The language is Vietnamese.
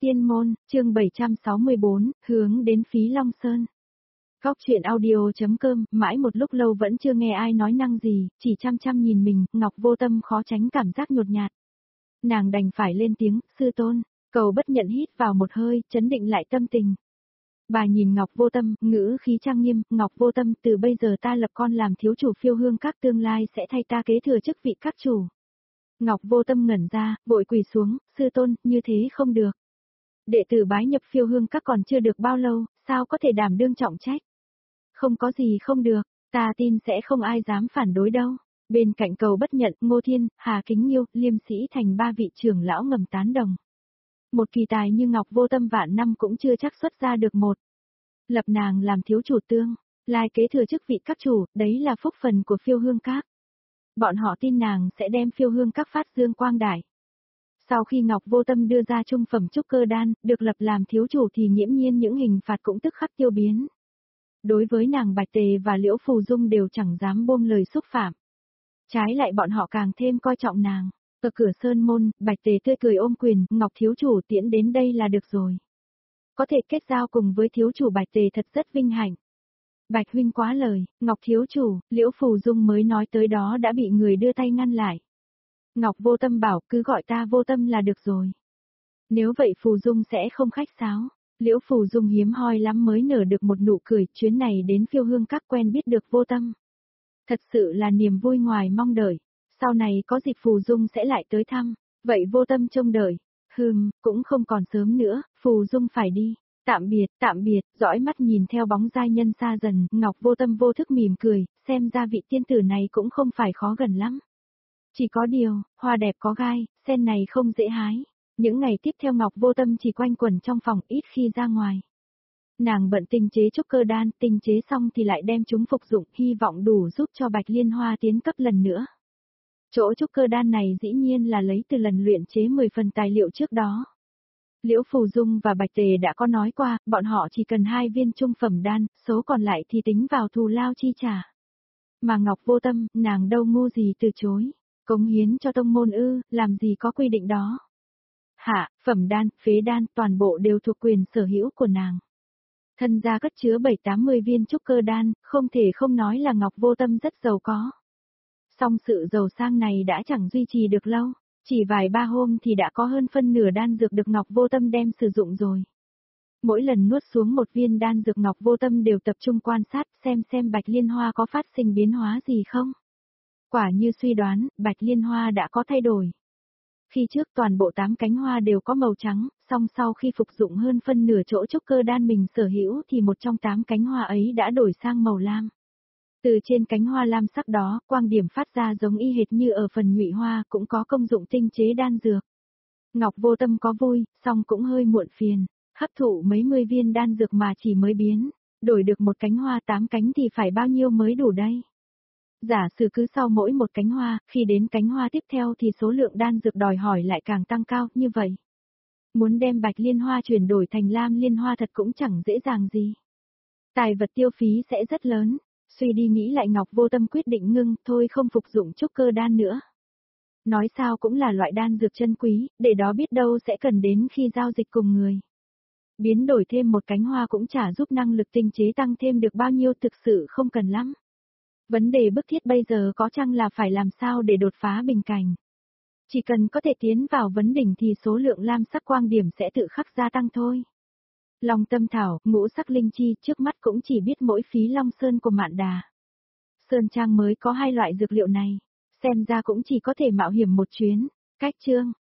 Tiên môn, chương 764, hướng đến Phí Long Sơn. Góc chuyện audio.com, mãi một lúc lâu vẫn chưa nghe ai nói năng gì, chỉ chăm chăm nhìn mình, Ngọc Vô Tâm khó tránh cảm giác nhột nhạt. Nàng đành phải lên tiếng, sư tôn, Cầu Bất Nhận hít vào một hơi, chấn định lại tâm tình. Bà nhìn Ngọc Vô Tâm, ngữ khí trang nghiêm, Ngọc Vô Tâm, từ bây giờ ta lập con làm thiếu chủ Phiêu Hương Các, tương lai sẽ thay ta kế thừa chức vị các chủ. Ngọc Vô Tâm ngẩn ra, vội quỳ xuống, sư tôn, như thế không được. Đệ tử bái nhập Phiêu Hương Các còn chưa được bao lâu, sao có thể đảm đương trọng trách? Không có gì không được, ta tin sẽ không ai dám phản đối đâu. Bên cạnh Cầu Bất Nhận, Ngô Thiên, Hà Kính Nhiêu, Liêm Sĩ Thành ba vị trưởng lão ngầm tán đồng. Một kỳ tài như Ngọc Vô Tâm vạn năm cũng chưa chắc xuất ra được một. Lập nàng làm thiếu chủ tương, lai kế thừa chức vị các chủ, đấy là phúc phần của Phiêu Hương Các. Bọn họ tin nàng sẽ đem Phiêu Hương Các phát dương quang đại. Sau khi Ngọc Vô Tâm đưa ra trung phẩm trúc cơ đan, được lập làm thiếu chủ thì nghiễm nhiên những hình phạt cũng tức khắc tiêu biến. Đối với nàng Bạch Tề và Liễu Phù Dung đều chẳng dám buông lời xúc phạm. Trái lại bọn họ càng thêm coi trọng nàng. Ở cửa sơn môn, Bạch Tề tươi cười ôm quyền, Ngọc thiếu chủ tiễn đến đây là được rồi. Có thể kết giao cùng với thiếu chủ Bạch Tề thật rất vinh hạnh. Bạch huynh quá lời, Ngọc thiếu chủ, Liễu Phù Dung mới nói tới đó đã bị người đưa tay ngăn lại. Ngọc Vô Tâm bảo, cứ gọi ta Vô Tâm là được rồi. Nếu vậy Phù Dung sẽ không khách sáo. Liễu Phù Dung hiếm hoi lắm mới nở được một nụ cười, chuyến này đến Phiêu Hương Các quen biết được Vô Tâm. Thật sự là niềm vui ngoài mong đợi. Sau này có dịp Phù Dung sẽ lại tới thăm. Vậy Vô Tâm trông đợi. Cũng không còn sớm nữa, Phù Dung phải đi. Tạm biệt, dõi mắt nhìn theo bóng giai nhân xa dần, Ngọc Vô Tâm vô thức mỉm cười, xem ra vị tiên tử này cũng không phải khó gần lắm. Chỉ có điều, hoa đẹp có gai, sen này không dễ hái. Những ngày tiếp theo Ngọc Vô Tâm chỉ quanh quẩn trong phòng, ít khi ra ngoài. Nàng bận tinh chế trúc cơ đan, tinh chế xong thì lại đem chúng phục dụng, hy vọng đủ giúp cho Bạch Liên Hoa tiến cấp lần nữa. Chỗ trúc cơ đan này dĩ nhiên là lấy từ lần luyện chế 10 phần tài liệu trước đó. Liễu Phù Dung và Bạch Tề đã có nói qua, bọn họ chỉ cần 2 viên trung phẩm đan, số còn lại thì tính vào thù lao chi trả. Mà Ngọc Vô Tâm, nàng đâu ngu gì từ chối. Cống hiến cho tông môn ư, làm gì có quy định đó. Hạ, phẩm đan, phế đan, toàn bộ đều thuộc quyền sở hữu của nàng. Thân gia cất chứa 7-80 viên trúc cơ đan, không thể không nói là Ngọc Vô Tâm rất giàu có. Song sự giàu sang này đã chẳng duy trì được lâu, chỉ vài ba hôm thì đã có hơn phân nửa đan dược được Ngọc Vô Tâm đem sử dụng rồi. Mỗi lần nuốt xuống một viên đan dược Ngọc Vô Tâm đều tập trung quan sát xem Bạch Liên Hoa có phát sinh biến hóa gì không. Quả như suy đoán, Bạch Liên Hoa đã có thay đổi. Khi trước toàn bộ 8 cánh hoa đều có màu trắng, song sau khi phục dụng hơn phân nửa chỗ trúc cơ đan mình sở hữu thì một trong 8 cánh hoa ấy đã đổi sang màu lam. Từ trên cánh hoa lam sắc đó, quang điểm phát ra giống y hệt như ở phần nhụy hoa cũng có công dụng tinh chế đan dược. Ngọc Vô Tâm có vui, song cũng hơi muộn phiền, hấp thụ mấy mươi viên đan dược mà chỉ mới biến, đổi được một cánh hoa 8 cánh thì phải bao nhiêu mới đủ đây? Giả sử cứ sau mỗi một cánh hoa, khi đến cánh hoa tiếp theo thì số lượng đan dược đòi hỏi lại càng tăng cao, như vậy. Muốn đem Bạch Liên Hoa chuyển đổi thành Lam Liên Hoa thật cũng chẳng dễ dàng gì. Tài vật tiêu phí sẽ rất lớn, suy đi nghĩ lại Ngọc Vô Tâm quyết định ngưng, thôi không phục dụng trúc cơ đan nữa. Nói sao cũng là loại đan dược chân quý, để đó biết đâu sẽ cần đến khi giao dịch cùng người. Biến đổi thêm một cánh hoa cũng chả giúp năng lực tinh chế tăng thêm được bao nhiêu, thực sự không cần lắm. Vấn đề bức thiết bây giờ có chăng là phải làm sao để đột phá bình cảnh. Chỉ cần có thể tiến vào vấn đỉnh thì số lượng lam sắc quang điểm sẽ tự khắc gia tăng thôi. Long tâm thảo, ngũ sắc linh chi, trước mắt cũng chỉ biết mỗi Phí Long Sơn của Mạn Đà. Sơn Trang mới có 2 loại dược liệu này, xem ra cũng chỉ có thể mạo hiểm một chuyến. Cách chương